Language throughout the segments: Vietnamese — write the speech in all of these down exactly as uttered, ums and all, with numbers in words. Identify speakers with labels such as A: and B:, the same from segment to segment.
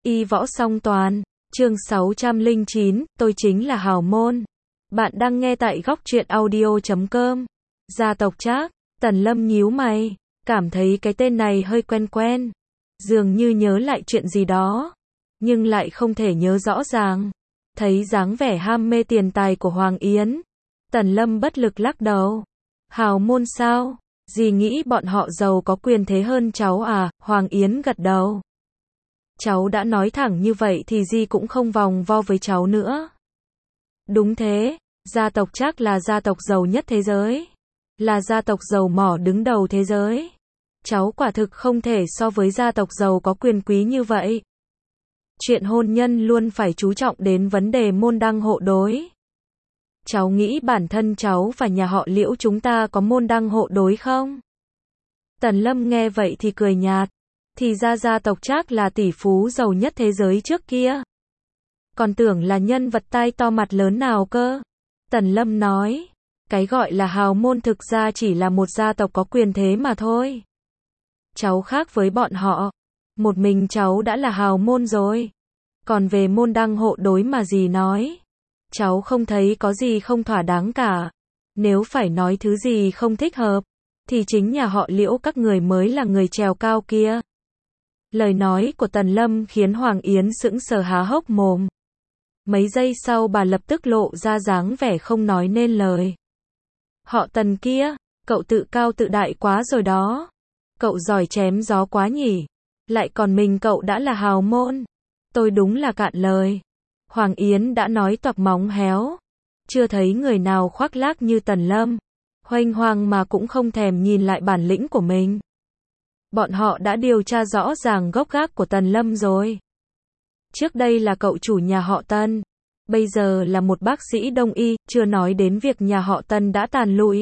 A: Y võ song toàn, chương sáu trăm lẻ chín, tôi chính là hào môn. Bạn đang nghe tại góc truyện audio chấm com. Gia tộc Trác, Tần Lâm nhíu mày, cảm thấy cái tên này hơi quen quen. Dường như nhớ lại chuyện gì đó, nhưng lại không thể nhớ rõ ràng. Thấy dáng vẻ ham mê tiền tài của Hoàng Yến, Tần Lâm bất lực lắc đầu. Hào môn sao? Dì nghĩ bọn họ giàu có quyền thế hơn cháu à? Hoàng Yến gật đầu. Cháu đã nói thẳng như vậy thì dì cũng không vòng vo với cháu nữa. Đúng thế, gia tộc Trác là gia tộc giàu nhất thế giới. Là gia tộc giàu mỏ đứng đầu thế giới. Cháu quả thực không thể so với gia tộc giàu có quyền quý như vậy. Chuyện hôn nhân luôn phải chú trọng đến vấn đề môn đăng hộ đối. Cháu nghĩ bản thân cháu và nhà họ Liễu chúng ta có môn đăng hộ đối không? Tần Lâm nghe vậy thì cười nhạt. Thì ra gia tộc Trác là tỷ phú giàu nhất thế giới trước kia. Còn tưởng là nhân vật tai to mặt lớn nào cơ. Tần Lâm nói. Cái gọi là hào môn thực ra chỉ là một gia tộc có quyền thế mà thôi. Cháu khác với bọn họ. Một mình cháu đã là hào môn rồi. Còn về môn đăng hộ đối mà dì nói, cháu không thấy có gì không thỏa đáng cả. Nếu phải nói thứ gì không thích hợp, thì chính nhà họ Liễu các người mới là người trèo cao kia. Lời nói của Tần Lâm khiến Hoàng Yến sững sờ há hốc mồm. Mấy giây sau bà lập tức lộ ra dáng vẻ không nói nên lời. Họ Tần kia, cậu tự cao tự đại quá rồi đó. Cậu giỏi chém gió quá nhỉ. Lại còn mình cậu đã là hào môn. Tôi đúng là cạn lời. Hoàng Yến đã nói toạc móng héo. Chưa thấy người nào khoác lác như Tần Lâm. Hoành hoang mà cũng không thèm nhìn lại bản lĩnh của mình. Bọn họ đã điều tra rõ ràng gốc gác của Tần Lâm rồi. Trước đây là cậu chủ nhà họ Tần. Bây giờ là một bác sĩ đông y, chưa nói đến việc nhà họ Tần đã tàn lụi.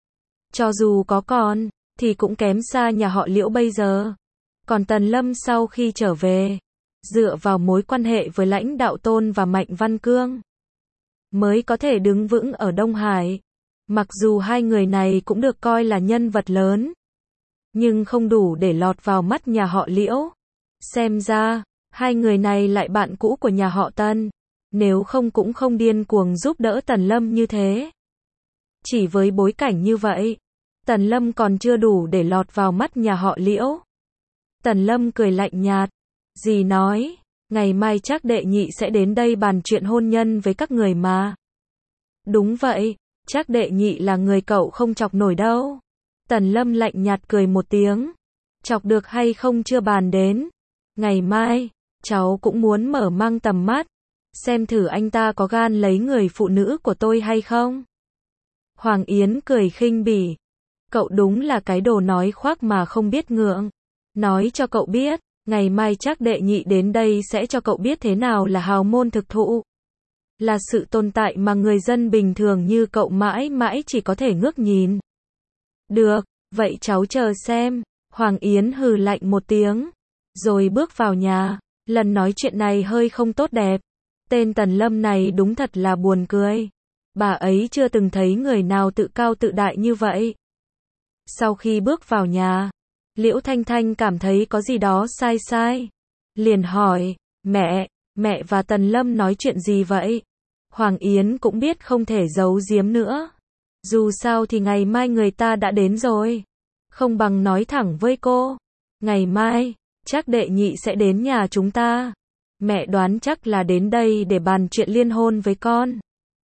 A: Cho dù có con, thì cũng kém xa nhà họ Liễu bây giờ. Còn Tần Lâm sau khi trở về, dựa vào mối quan hệ với lãnh đạo Tôn và Mạnh Văn Cương, mới có thể đứng vững ở Đông Hải. Mặc dù hai người này cũng được coi là nhân vật lớn, nhưng không đủ để lọt vào mắt nhà họ Liễu. Xem ra, hai người này lại bạn cũ của nhà họ Tần. Nếu không cũng không điên cuồng giúp đỡ Tần Lâm như thế. Chỉ với bối cảnh như vậy, Tần Lâm còn chưa đủ để lọt vào mắt nhà họ Liễu. Tần Lâm cười lạnh nhạt. Dì nói, ngày mai Trác đệ nhị sẽ đến đây bàn chuyện hôn nhân với các người mà. Đúng vậy, Trác đệ nhị là người cậu không chọc nổi đâu. Tần Lâm lạnh nhạt cười một tiếng. Chọc được hay không chưa bàn đến. Ngày mai, cháu cũng muốn mở mang tầm mắt. Xem thử anh ta có gan lấy người phụ nữ của tôi hay không. Hoàng Yến cười khinh bỉ. Cậu đúng là cái đồ nói khoác mà không biết ngượng. Nói cho cậu biết, ngày mai Trác đệ nhị đến đây sẽ cho cậu biết thế nào là hào môn thực thụ. Là sự tồn tại mà người dân bình thường như cậu mãi mãi chỉ có thể ngước nhìn. Được, vậy cháu chờ xem. Hoàng Yến hừ lạnh một tiếng, rồi bước vào nhà. Lần nói chuyện này hơi không tốt đẹp. Tên Tần Lâm này đúng thật là buồn cười. Bà ấy chưa từng thấy người nào tự cao tự đại như vậy. Sau khi bước vào nhà, Liễu Thanh Thanh cảm thấy có gì đó sai sai. Liền hỏi, mẹ, mẹ và Tần Lâm nói chuyện gì vậy? Hoàng Yến cũng biết không thể giấu giếm nữa. Dù sao thì ngày mai người ta đã đến rồi. Không bằng nói thẳng với cô. Ngày mai, Trác đệ nhị sẽ đến nhà chúng ta. Mẹ đoán chắc là đến đây để bàn chuyện liên hôn với con.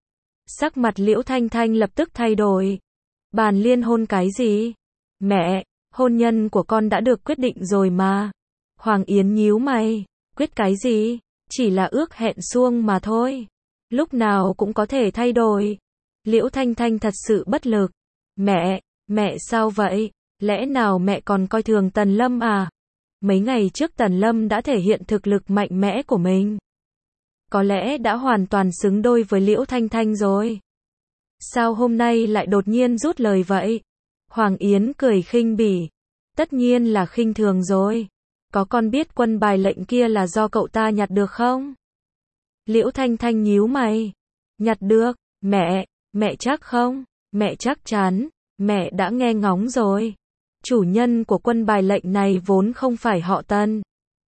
A: Sắc mặt Liễu Thanh Thanh lập tức thay đổi. Bàn liên hôn cái gì? Mẹ, hôn nhân của con đã được quyết định rồi mà. Hoàng Yến nhíu mày. Quyết cái gì? Chỉ là ước hẹn suông mà thôi. Lúc nào cũng có thể thay đổi. Liễu Thanh Thanh thật sự bất lực. Mẹ, mẹ sao vậy? Lẽ nào mẹ còn coi thường Tần Lâm à? Mấy ngày trước Tần Lâm đã thể hiện thực lực mạnh mẽ của mình. Có lẽ đã hoàn toàn xứng đôi với Liễu Thanh Thanh rồi. Sao hôm nay lại đột nhiên rút lời vậy? Hoàng Yến cười khinh bỉ. Tất nhiên là khinh thường rồi. Có con biết quân bài lệnh kia là do cậu ta nhặt được không? Liễu Thanh Thanh nhíu mày. Nhặt được, mẹ, mẹ chắc không? Mẹ chắc chắn, mẹ đã nghe ngóng rồi. Chủ nhân của quân bài lệnh này vốn không phải họ Tần.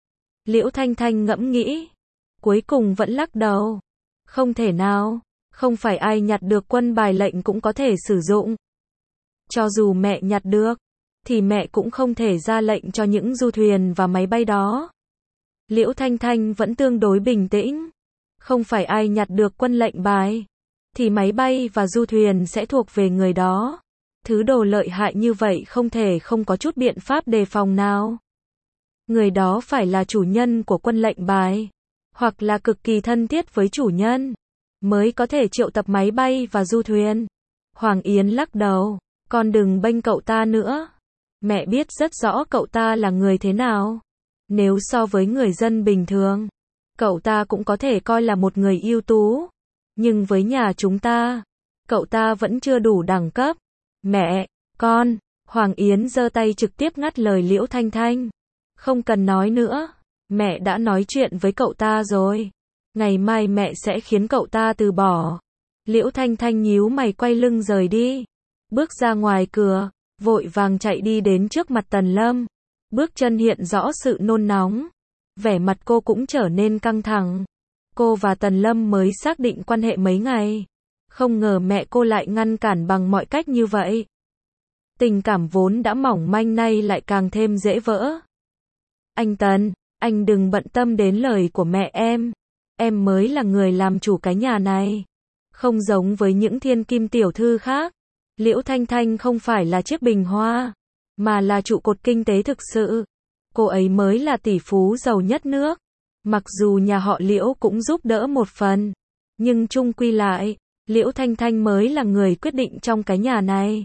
A: Liễu Thanh Thanh ngẫm nghĩ. Cuối cùng vẫn lắc đầu. Không thể nào. Không phải ai nhặt được quân bài lệnh cũng có thể sử dụng. Cho dù mẹ nhặt được, thì mẹ cũng không thể ra lệnh cho những du thuyền và máy bay đó. Liễu Thanh Thanh vẫn tương đối bình tĩnh. Không phải ai nhặt được quân lệnh bài, thì máy bay và du thuyền sẽ thuộc về người đó. Thứ đồ lợi hại như vậy không thể không có chút biện pháp đề phòng nào. Người đó phải là chủ nhân của quân lệnh bài, hoặc là cực kỳ thân thiết với chủ nhân, mới có thể triệu tập máy bay và du thuyền. Hoàng Yến lắc đầu. Con đừng bênh cậu ta nữa. Mẹ biết rất rõ cậu ta là người thế nào. Nếu so với người dân bình thường, cậu ta cũng có thể coi là một người ưu tú. Nhưng với nhà chúng ta, cậu ta vẫn chưa đủ đẳng cấp. Mẹ, con, Hoàng Yến giơ tay trực tiếp ngắt lời Liễu Thanh Thanh. Không cần nói nữa, mẹ đã nói chuyện với cậu ta rồi. Ngày mai mẹ sẽ khiến cậu ta từ bỏ. Liễu Thanh Thanh nhíu mày quay lưng rời đi. Bước ra ngoài cửa, vội vàng chạy đi đến trước mặt Tần Lâm. Bước chân hiện rõ sự nôn nóng. Vẻ mặt cô cũng trở nên căng thẳng. Cô và Tần Lâm mới xác định quan hệ mấy ngày. Không ngờ mẹ cô lại ngăn cản bằng mọi cách như vậy. Tình cảm vốn đã mỏng manh nay lại càng thêm dễ vỡ. Anh Tần, anh đừng bận tâm đến lời của mẹ em. Em mới là người làm chủ cái nhà này. Không giống với những thiên kim tiểu thư khác. Liễu Thanh Thanh không phải là chiếc bình hoa, mà là trụ cột kinh tế thực sự. Cô ấy mới là tỷ phú giàu nhất nước. Mặc dù nhà họ Liễu cũng giúp đỡ một phần, nhưng chung quy lại, Liễu Thanh Thanh mới là người quyết định trong cái nhà này.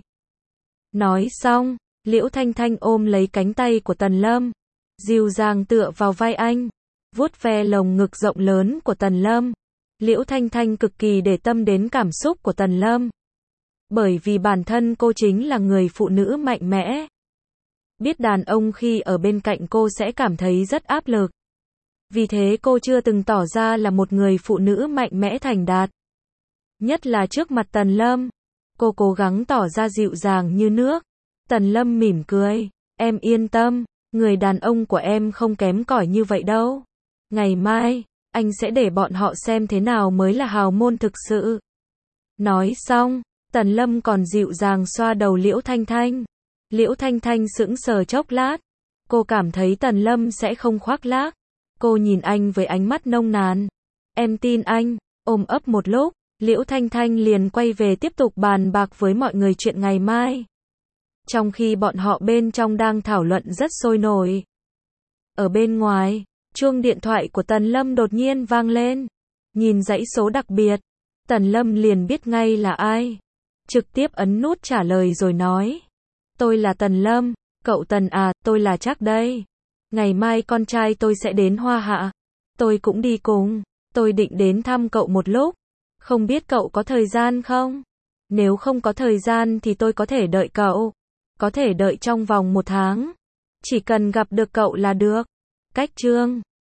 A: Nói xong, Liễu Thanh Thanh ôm lấy cánh tay của Tần Lâm, dịu dàng tựa vào vai anh, vuốt ve lồng ngực rộng lớn của Tần Lâm. Liễu Thanh Thanh cực kỳ để tâm đến cảm xúc của Tần Lâm. Bởi vì bản thân cô chính là người phụ nữ mạnh mẽ. Biết đàn ông khi ở bên cạnh cô sẽ cảm thấy rất áp lực. Vì thế cô chưa từng tỏ ra là một người phụ nữ mạnh mẽ thành đạt. Nhất là trước mặt Tần Lâm, cô cố gắng tỏ ra dịu dàng như nước. Tần Lâm mỉm cười. Em yên tâm, người đàn ông của em không kém cỏi như vậy đâu. Ngày mai, anh sẽ để bọn họ xem thế nào mới là hào môn thực sự. Nói xong, Tần Lâm còn dịu dàng xoa đầu Liễu Thanh Thanh. Liễu Thanh Thanh sững sờ chốc lát. Cô cảm thấy Tần Lâm sẽ không khoác lác. Cô nhìn anh với ánh mắt nông nàn. Em tin anh. Ôm ấp một lúc, Liễu Thanh Thanh liền quay về tiếp tục bàn bạc với mọi người chuyện ngày mai. Trong khi bọn họ bên trong đang thảo luận rất sôi nổi. Ở bên ngoài, chuông điện thoại của Tần Lâm đột nhiên vang lên. Nhìn dãy số đặc biệt, Tần Lâm liền biết ngay là ai. Trực tiếp ấn nút trả lời rồi nói. Tôi là Tần Lâm, cậu Tần à, tôi là Trác đây. Ngày mai con trai tôi sẽ đến Hoa Hạ. Tôi cũng đi cùng, tôi định đến thăm cậu một lúc. Không biết cậu có thời gian không? Nếu không có thời gian thì tôi có thể đợi cậu. Có thể đợi trong vòng một tháng. Chỉ cần gặp được cậu là được. Cách chương